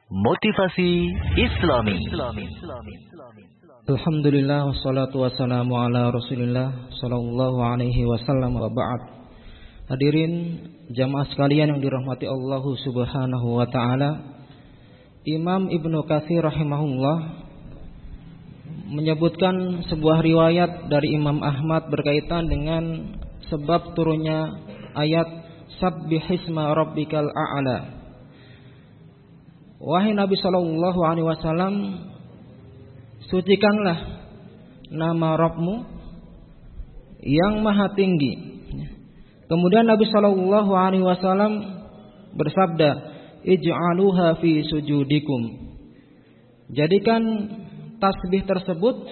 Motivasi Islami. Alhamdulillah wassalatu wassalamu ala Rasulillah sallallahu alaihi wasallam wa ba'd. Hadirin jamaah sekalian yang dirahmati Allah Subhanahu wa taala. Imam Ibnu Katsir rahimahullah menyebutkan sebuah riwayat dari Imam Ahmad berkaitan dengan sebab turunnya ayat Sabbihisma rabbikal a'la. Wahai Nabi sallallahu alaihi wasallam, sucikanlah nama Rabbmu yang maha tinggi. Kemudian Nabi sallallahu alaihi wasallam bersabda, ij'aluha fi sujudikum. Jadikan tasbih tersebut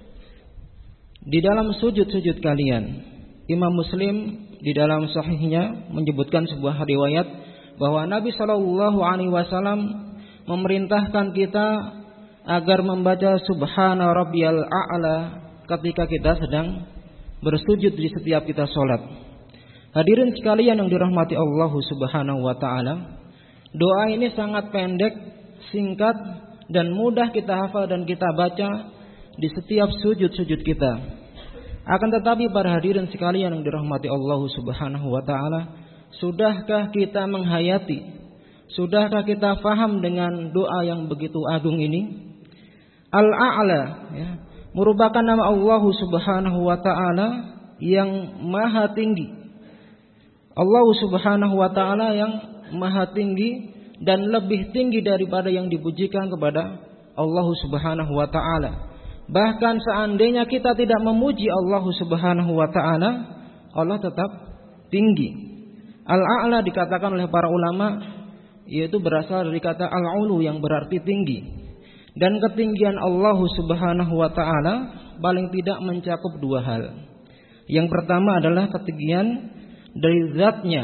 di dalam sujud-sujud kalian. Imam Muslim di dalam sahihnya menyebutkan sebuah riwayat bahwa Nabi sallallahu alaihi wasallam memerintahkan kita agar membaca Subhana Rabbiyal A'la ketika kita sedang bersujud di setiap kita sholat. Hadirin sekalian yang dirahmati Allah Subhanahu wa ta'ala, doa ini sangat pendek, singkat, dan mudah kita hafal dan kita baca di setiap sujud-sujud kita. Akan tetapi para hadirin sekalian yang dirahmati Allah Subhanahu wa ta'ala, sudahkah kita menghayati, sudahkah kita faham dengan doa yang begitu agung ini? Al-A'la ya, merupakan nama Allah Subhanahu wa ta'ala yang maha tinggi. Allah Subhanahu wa ta'ala yang maha tinggi dan lebih tinggi daripada yang dipujikan kepada Allah Subhanahu wa ta'ala. Bahkan seandainya kita tidak memuji Allah Subhanahu wa ta'ala, Allah tetap tinggi. Al-A'la dikatakan oleh para ulama yaitu berasal dari kata al-ulu yang berarti tinggi. Dan ketinggian Allah Subhanahu wa ta'ala paling tidak mencakup dua hal. Yang pertama adalah ketinggian dari zatnya,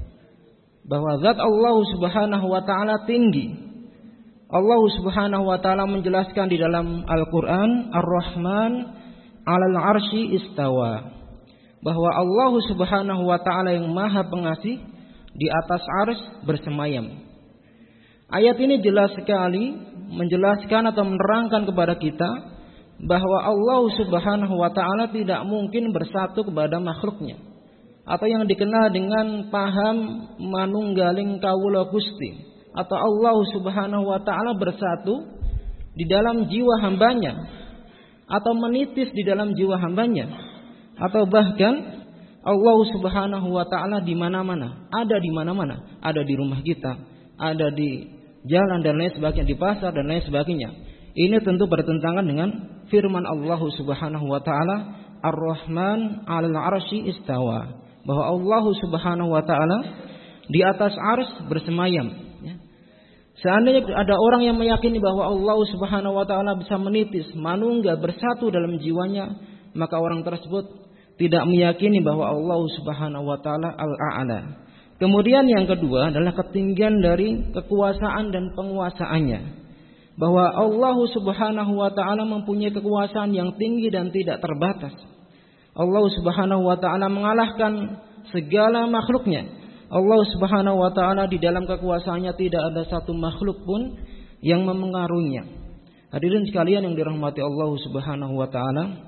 bahwa zat Allah Subhanahu wa ta'ala tinggi. Allah Subhanahu wa ta'ala menjelaskan di dalam Al-Quran, Ar-Rahman 'alal 'arsy istawa, bahwa Allah Subhanahu wa ta'ala yang maha pengasih di atas arsy bersemayam. Ayat ini jelas sekali menjelaskan atau menerangkan kepada kita bahwa Allah Subhanahu wa ta'ala tidak mungkin bersatu kepada makhluknya, atau yang dikenal dengan paham manunggaling kawula Gusti, atau Allah Subhanahu wa ta'ala bersatu di dalam jiwa hambanya, atau menitis di dalam jiwa hambanya, atau bahkan Allah Subhanahu wa ta'ala di mana-mana, ada di mana-mana, ada di rumah kita, ada di jalan dan lain sebagainya, di pasar dan lain sebagainya. Ini tentu bertentangan dengan firman Allah Subhanahu wa ta'ala, Ar-Rahman 'alal 'arsy istawa, bahwa Allah Subhanahu wa ta'ala di atas arsy bersemayam. Seandainya ada orang yang meyakini bahwa Allah Subhanahu wa ta'ala bisa menitis, manunggal, bersatu dalam jiwanya, maka orang tersebut tidak meyakini bahwa Allah Subhanahu wa ta'ala al-a'la. Kemudian yang kedua adalah ketinggian dari kekuasaan dan penguasaannya, bahwa Allah Subhanahu wa ta'ala mempunyai kekuasaan yang tinggi dan tidak terbatas. Allah Subhanahu wa ta'ala mengalahkan segala makhluknya. Allah Subhanahu wa ta'ala di dalam kekuasaannya tidak ada satu makhluk pun yang memengaruhinya. Hadirin sekalian yang dirahmati Allah Subhanahu wa ta'ala,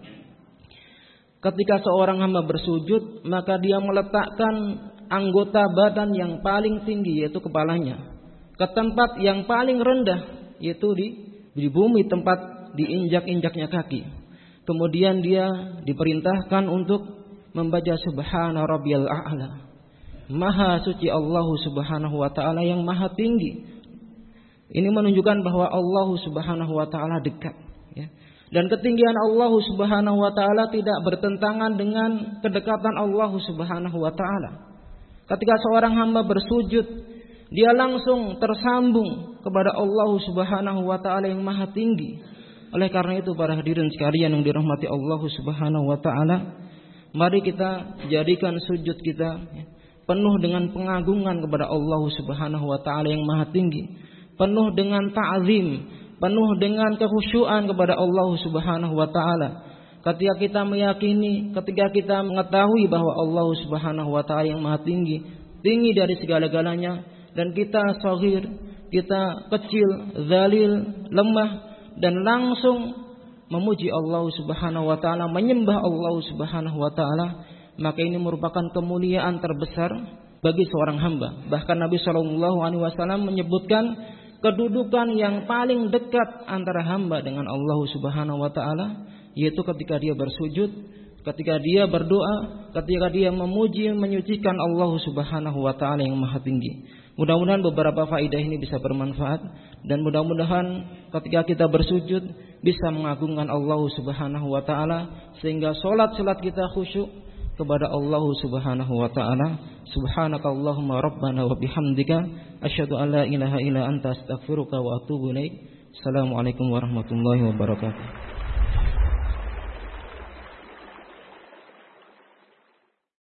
ketika seorang hamba bersujud, maka dia meletakkan anggota badan yang paling tinggi, yaitu kepalanya, ke tempat yang paling rendah, yaitu di bumi, tempat diinjak-injaknya kaki. Kemudian dia diperintahkan untuk membaca Subhana Rabbiyal A'la, maha suci Allah Subhanahu wa ta'ala yang maha tinggi. Ini menunjukkan bahwa Allah Subhanahu wa ta'ala dekat, ya. Dan ketinggian Allah Subhanahu wa ta'ala tidak bertentangan dengan kedekatan Allah Subhanahu wa ta'ala. Ketika seorang hamba bersujud, dia langsung tersambung kepada Allah Subhanahu wa ta'ala yang maha tinggi. Oleh karena itu para hadirin sekalian yang dirahmati Allah Subhanahu wa ta'ala, mari kita jadikan sujud kita penuh dengan pengagungan kepada Allah Subhanahu wa ta'ala yang maha tinggi, penuh dengan ta'zim, penuh dengan kekhusyuan kepada Allah Subhanahu wa ta'ala. Ketika kita meyakini, ketika kita mengetahui bahwa Allah Subhanahu wa ta'ala yang maha tinggi, tinggi dari segala-galanya, dan kita shaghir, kita kecil, zalil, lemah, dan langsung memuji Allah Subhanahu wa taala, menyembah Allah Subhanahu wa taala, maka ini merupakan kemuliaan terbesar bagi seorang hamba. Bahkan Nabi sallallahu alaihi wasallam menyebutkan kedudukan yang paling dekat antara hamba dengan Allah Subhanahu wa taala yaitu ketika dia bersujud, ketika dia berdoa, ketika dia memuji menyucikan Allah Subhanahu wa taala yang maha tinggi. Mudah-mudahan beberapa faedah ini bisa bermanfaat, dan mudah-mudahan ketika kita bersujud bisa mengagungkan Allah Subhanahu wa taala sehingga salat-salat kita khusyuk kepada Allah Subhanahu wa taala. Subhanakallahumma rabbana wa bihamdika asyhadu an la ilaha illa anta astaghfiruka wa atubu ilaik. Assalamualaikum warahmatullahi wabarakatuh.